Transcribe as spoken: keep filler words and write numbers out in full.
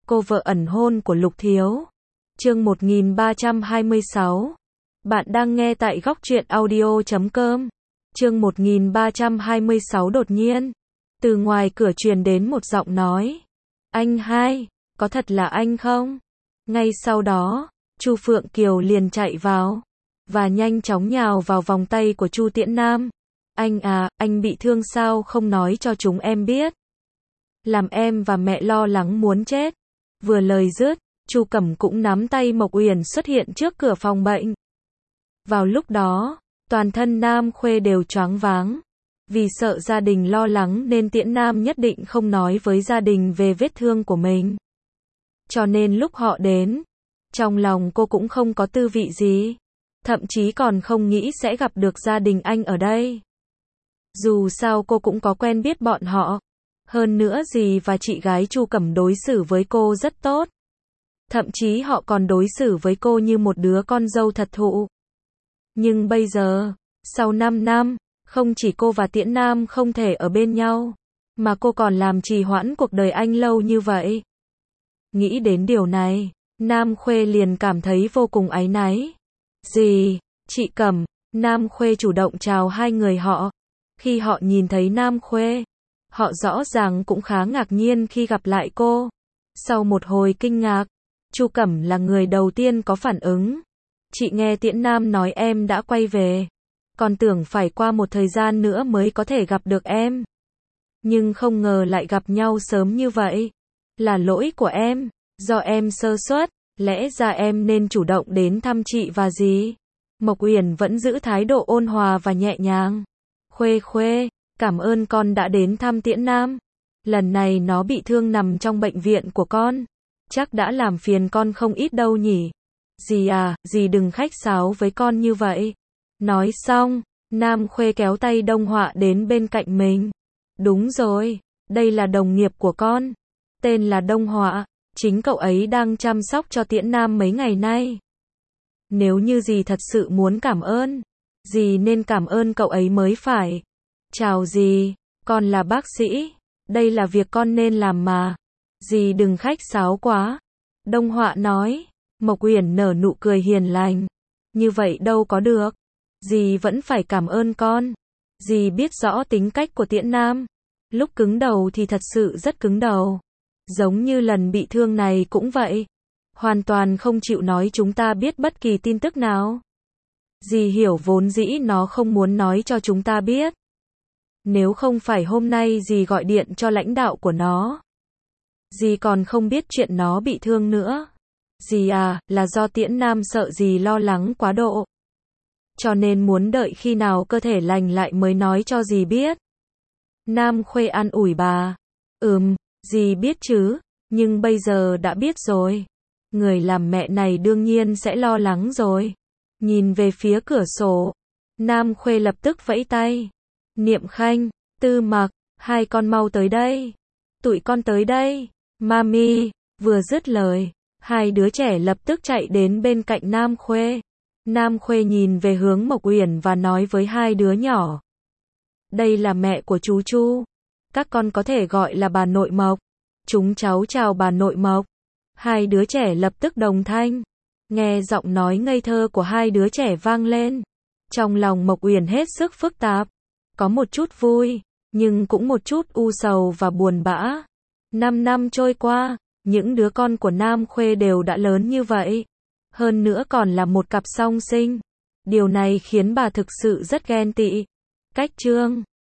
cô vợ ẩn hôn của Lục Thiếu. Chương một nghìn ba trăm hai mươi sáu. Bạn đang nghe tại góc truyện audio chấm com. Chương một nghìn ba trăm hai mươi sáu. Đột nhiên, từ ngoài cửa truyền đến một giọng nói. Anh hai, có thật là anh không? Ngay sau đó, Chu Phượng Kiều liền chạy vào và nhanh chóng nhào vào vòng tay của Chu Tiễn Nam. Anh à, anh bị thương sao không nói cho chúng em biết? Làm em và mẹ lo lắng muốn chết. Vừa lời dứt, Chu Cẩm cũng nắm tay Mộc Uyển xuất hiện trước cửa phòng bệnh. Vào lúc đó, toàn thân Nam Khuê đều choáng váng. Vì sợ gia đình lo lắng nên Tiễn Nam nhất định không nói với gia đình về vết thương của mình. Cho nên lúc họ đến, trong lòng cô cũng không có tư vị gì. Thậm chí còn không nghĩ sẽ gặp được gia đình anh ở đây. Dù sao cô cũng có quen biết bọn họ. Hơn nữa dì và chị gái Chu Cẩm đối xử với cô rất tốt. Thậm chí họ còn đối xử với cô như một đứa con dâu thật thụ. Nhưng bây giờ, sau năm năm, không chỉ cô và Tiễn Nam không thể ở bên nhau, mà cô còn làm trì hoãn cuộc đời anh lâu như vậy. Nghĩ đến điều này, Nam Khuê liền cảm thấy vô cùng áy náy. Dì, chị Cẩm, Nam Khuê chủ động chào hai người họ. Khi họ nhìn thấy Nam Khuê, họ rõ ràng cũng khá ngạc nhiên khi gặp lại cô. Sau một hồi kinh ngạc, Chu Cẩm là người đầu tiên có phản ứng. Chị nghe Tiễn Nam nói em đã quay về. Còn tưởng phải qua một thời gian nữa mới có thể gặp được em. Nhưng không ngờ lại gặp nhau sớm như vậy. Là lỗi của em, do em sơ suất, lẽ ra em nên chủ động đến thăm chị và dì. Mộc Uyển vẫn giữ thái độ ôn hòa và nhẹ nhàng. Khuê Khuê, cảm ơn con đã đến thăm Tiễn Nam. Lần này nó bị thương nằm trong bệnh viện của con. Chắc đã làm phiền con không ít đâu nhỉ. Dì à, dì đừng khách sáo với con như vậy. Nói xong, Nam Khuê kéo tay Đông Họa đến bên cạnh mình. Đúng rồi, đây là đồng nghiệp của con. Tên là Đông Họa, chính cậu ấy đang chăm sóc cho Tiễn Nam mấy ngày nay. Nếu như dì thật sự muốn cảm ơn, dì nên cảm ơn cậu ấy mới phải. Chào dì, con là bác sĩ. Đây là việc con nên làm mà. Dì đừng khách sáo quá. Đông Họa nói. Mộc Uyển nở nụ cười hiền lành. Như vậy đâu có được. Dì vẫn phải cảm ơn con. Dì biết rõ tính cách của Tiễn Nam. Lúc cứng đầu thì thật sự rất cứng đầu. Giống như lần bị thương này cũng vậy. Hoàn toàn không chịu nói chúng ta biết bất kỳ tin tức nào. Dì hiểu vốn dĩ nó không muốn nói cho chúng ta biết. Nếu không phải hôm nay dì gọi điện cho lãnh đạo của nó, dì còn không biết chuyện nó bị thương nữa. Dì à, là do Tiễn Nam sợ dì lo lắng quá độ. Cho nên muốn đợi khi nào cơ thể lành lại mới nói cho dì biết. Nam Khuê an ủi bà. Ừm, dì biết chứ, nhưng bây giờ đã biết rồi. Người làm mẹ này đương nhiên sẽ lo lắng rồi. Nhìn về phía cửa sổ, Nam Khuê lập tức vẫy tay. Niệm Khanh, Tư Mặc, hai con mau tới đây. Tụi con tới đây. Mami, vừa dứt lời, hai đứa trẻ lập tức chạy đến bên cạnh Nam Khuê. Nam Khuê nhìn về hướng Mộc Uyển và nói với hai đứa nhỏ. Đây là mẹ của chú Chu. Các con có thể gọi là bà nội Mộc. Chúng cháu chào bà nội Mộc. Hai đứa trẻ lập tức đồng thanh. Nghe giọng nói ngây thơ của hai đứa trẻ vang lên. Trong lòng Mộc Uyển hết sức phức tạp. Có một chút vui, nhưng cũng một chút u sầu và buồn bã. Năm năm trôi qua, những đứa con của Nam Khuê đều đã lớn như vậy. Hơn nữa còn là một cặp song sinh. Điều này khiến bà thực sự rất ghen tị. Cách chương